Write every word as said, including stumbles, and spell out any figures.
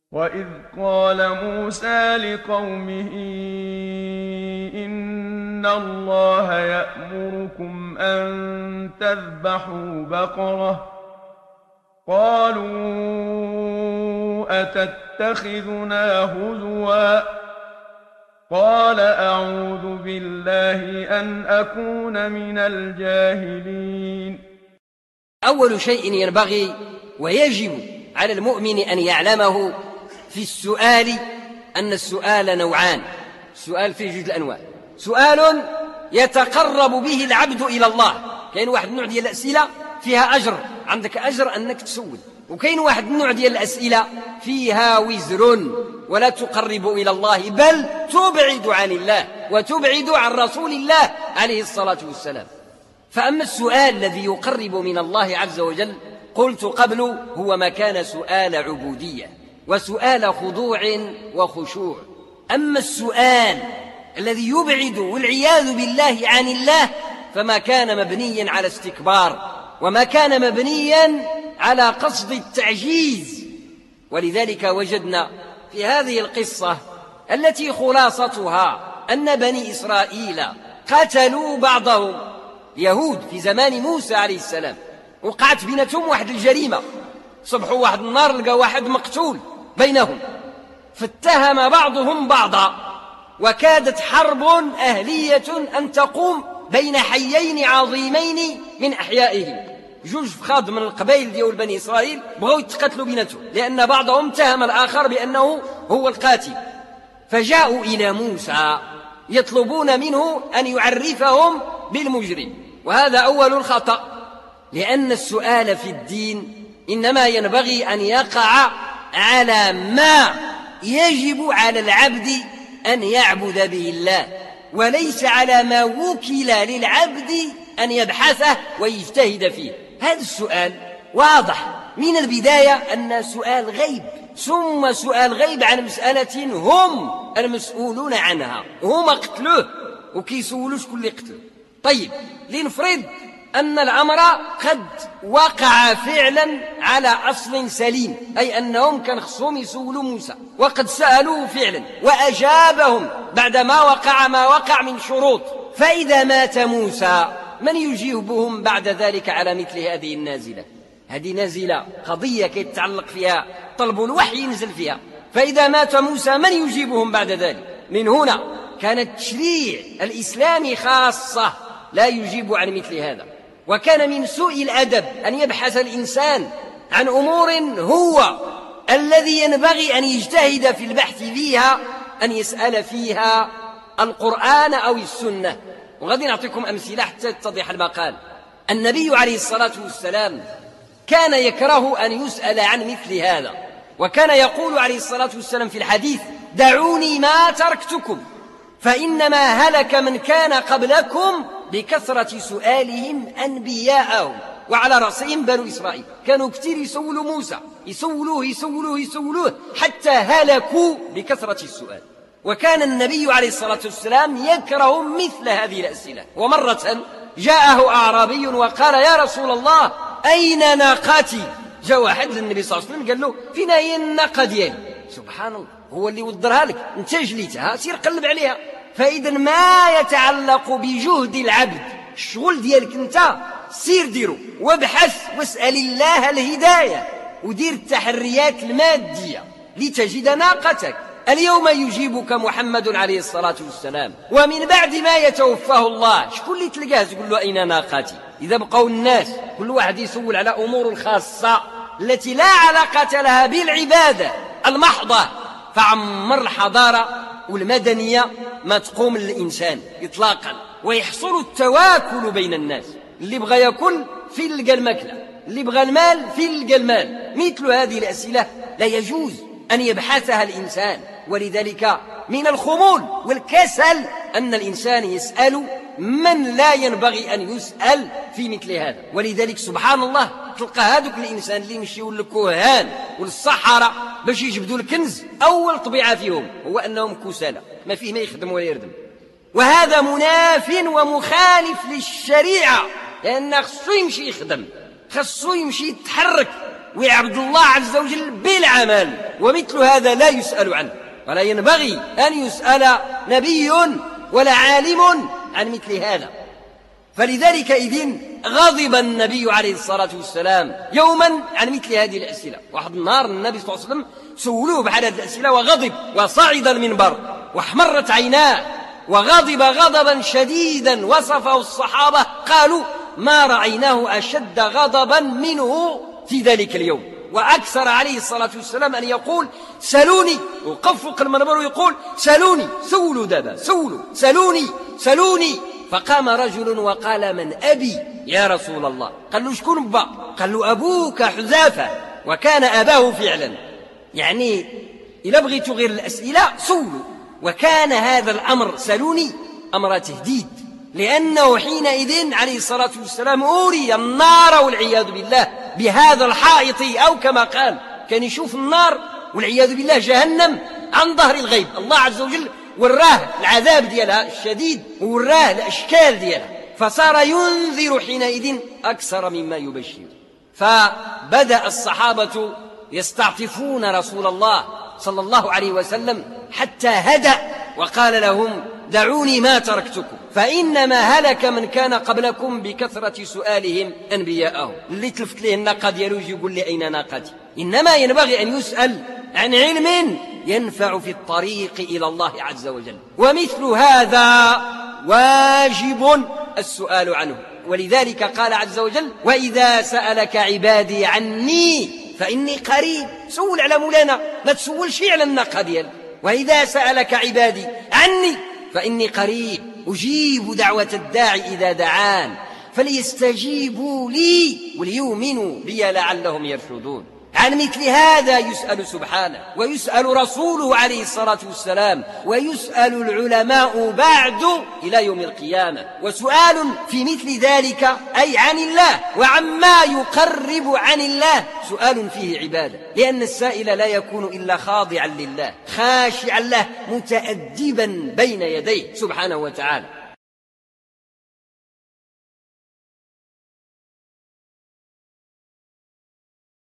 وإذ قال موسى لقومه إن الله يأمركم أن تذبحوا بقرة قالوا أتتخذنا هزوا قال أعوذ بالله أن أكون من الجاهلين. أول شيء ينبغي ويجب على المؤمن أن يعلمه في السؤال أن السؤال نوعان. السؤال فيه جوج الأنواع: سؤال يتقرب به العبد إلى الله، كاين واحد النوع ديال الأسئلة فيها أجر، عندك أجر أنك تسول، وكاين واحد النوع ديال الأسئلة فيها وزر ولا تقرب إلى الله بل تبعد عن الله وتبعد عن رسول الله عليه الصلاة والسلام. فأما السؤال الذي يقرب من الله عز وجل قلت قبل هو ما كان سؤال عبودية وسؤال خضوع وخشوع. أما السؤال الذي يبعد والعياذ بالله عن الله فما كان مبنيا على استكبار وما كان مبنيا على قصد التعجيز. ولذلك وجدنا في هذه القصة التي خلاصتها أن بني إسرائيل قتلوا بعضهم يهود في زمان موسى عليه السلام، وقعت بينتهم واحد الجريمة، صبحوا واحد النار لقى واحد مقتول بينهم، فاتهم بعضهم بعضا، وكادت حرب أهلية أن تقوم بين حيين عظيمين من أحيائهم. جوج فخاد من القبائل ديال بني إسرائيل بغوا يتقتلوا بينتهم لأن بعضهم اتهم الآخر بأنه هو القاتل، فجاءوا إلى موسى يطلبون منه أن يعرفهم بالمجرم. وهذا أول الخطأ، لأن السؤال في الدين إنما ينبغي أن يقع على ما يجب على العبد أن يعبد به الله، وليس على ما وكل للعبد أن يبحثه ويجتهد فيه. هذا السؤال واضح من البداية أن سؤال غيب، ثم سؤال غيب عن مسألة هم المسؤولون عنها، هم قتلوه وكيسولوا شكون اللي قتلوه. طيب لنفرض أن الأمر قد وقع فعلا على أصل سليم، أي أنهم كان خصهم يسولوا موسى وقد سألوه فعلا وأجابهم بعدما وقع ما وقع من شروط، فإذا مات موسى من يجيبهم بعد ذلك على مثل هذه النازلة؟ هذه نازلة قضية كيتعلق فيها طلب الوحي ينزل فيها، فإذا مات موسى من يجيبهم بعد ذلك؟ من هنا كان التشريع الإسلامي خاصة لا يجيب عن مثل هذا. وكان من سوء الأدب أن يبحث الإنسان عن أمور هو الذي ينبغي أن يجتهد في البحث فيها أن يسأل فيها القرآن أو السنة. وغادي نعطيكم أمثلة حتى يتضح المقال. النبي عليه الصلاة والسلام كان يكره أن يسأل عن مثل هذا، وكان يقول عليه الصلاة والسلام في الحديث: دعوني ما تركتكم فإنما هلك من كان قبلكم بكثرة سؤالهم أنبياءهم، وعلى رأسهم بنو إسرائيل. كانوا كثير يسولوا موسى، يسولوه يسولوه يسولوه حتى هلكوا بكثرة السؤال. وكان النبي عليه الصلاة والسلام يكره مثل هذه الأسئلة. ومرة جاءه أعرابي وقال: يا رسول الله أين ناقتي؟ جاء واحد للنبي صلى الله عليه وسلم قال له: فين هي الناقة ديالي؟ سبحان الله، هو اللي ودرها لك، انت جليتها، سير قلب عليها. فإذا ما يتعلق بجهد العبد، الشغل ديالك انت سير ديرو وابحث واسأل الله الهداية ودير التحريات المادية لتجد ناقتك. اليوم يجيبك محمد عليه الصلاة والسلام، ومن بعد ما يتوفاه الله شكون اللي تلقاه تقول له أين ناقتي؟ إذا بقوا الناس كل واحد يسول على أمور الخاصة التي لا علاقة لها بالعبادة المحضة، فعمر الحضارة والمدنية ما تقوم للإنسان إطلاقا، ويحصل التواكل بين الناس. اللي بغى يأكل في لقى الماكلة، اللي بغى المال في لقى المال. مثل هذه الأسئلة لا يجوز أن يبحثها الإنسان. ولذلك من الخمول والكسل أن الإنسان يسأل من لا ينبغي أن يسأل في مثل هذا. ولذلك سبحان الله تلقى هذوك الإنسان اللي يمشيوا للكهان والصحراء باش يجبدوا الكنز، أول طبيعة فيهم هو أنهم كسالى، ما فيه ما يخدم ولا يردم. وهذا مناف ومخالف للشريعة، لأن خصو يمشي يخدم، خصو يمشي يتحرك، ويعبد الله عز وجل بالعمل، ومثل هذا لا يسأل عنه، ولا ينبغي أن يسأل نبي ولا عالم عن مثل هذا. فلذلك إذن غضب النبي عليه الصلاة والسلام يوما عن مثل هذه الأسئلة. واحد النهار النبي صلى الله عليه وسلم سولوه بحال هذه الأسئلة وغضب وصعد المنبر واحمرت عيناه وغضب غضبا شديدا، وصفه الصحابة قالوا ما رأيناه أشد غضبا منه في ذلك اليوم. وأكثر عليه الصلاة والسلام أن يقول سلوني، وقف فوق المنبر ويقول سلوني، سولوا دابا، سولوا، سلوني سلوني. فقام رجل وقال من أبي يا رسول الله؟ قال له شكون با؟ قال له أبوك حذافة، وكان أباه فعلا. يعني إذا بغيتوا غير الأسئلة سولوا. وكان هذا الأمر سلوني أمر تهديد، لأنه حينئذ عليه الصلاة والسلام أوري النار والعياذ بالله بهذا الحائط، أو كما قال كان يشوف النار والعياذ بالله جهنم عن ظهر الغيب. الله عز وجل وراه العذاب ديالها الشديد ووراه الأشكال ديالها، فصار ينذر حينئذ أكثر مما يبشر. فبدأ الصحابة يستعطفون رسول الله صلى الله عليه وسلم حتى هدأ وقال لهم دعوني ما تركتكم، فإنما هلك من كان قبلكم بكثرة سؤالهم أنبياءهم. اللي تلفت له الناقة ديالو يجي يقول لي أين ناقتي؟ إنما ينبغي أن يسأل عن علم ينفع في الطريق إلى الله عز وجل، ومثل هذا واجب السؤال عنه. ولذلك قال عز وجل وإذا سألك عبادي عني فإني قريب. سول على مولانا، ما تسولش على الناقة ديالك. وإذا سألك عبادي عني فإني قريب أجيب دعوة الداعي إذا دعان فليستجيبوا لي وليؤمنوا بي لعلهم يرشدون. عن مثل هذا يسأل سبحانه، ويسأل رسوله عليه الصلاة والسلام، ويسأل العلماء بعد إلى يوم القيامة. وسؤال في مثل ذلك أي عن الله وعما يقرب عن الله سؤال فيه عبادة، لأن السائل لا يكون إلا خاضعا لله خاشعا له متأدبا بين يديه سبحانه وتعالى.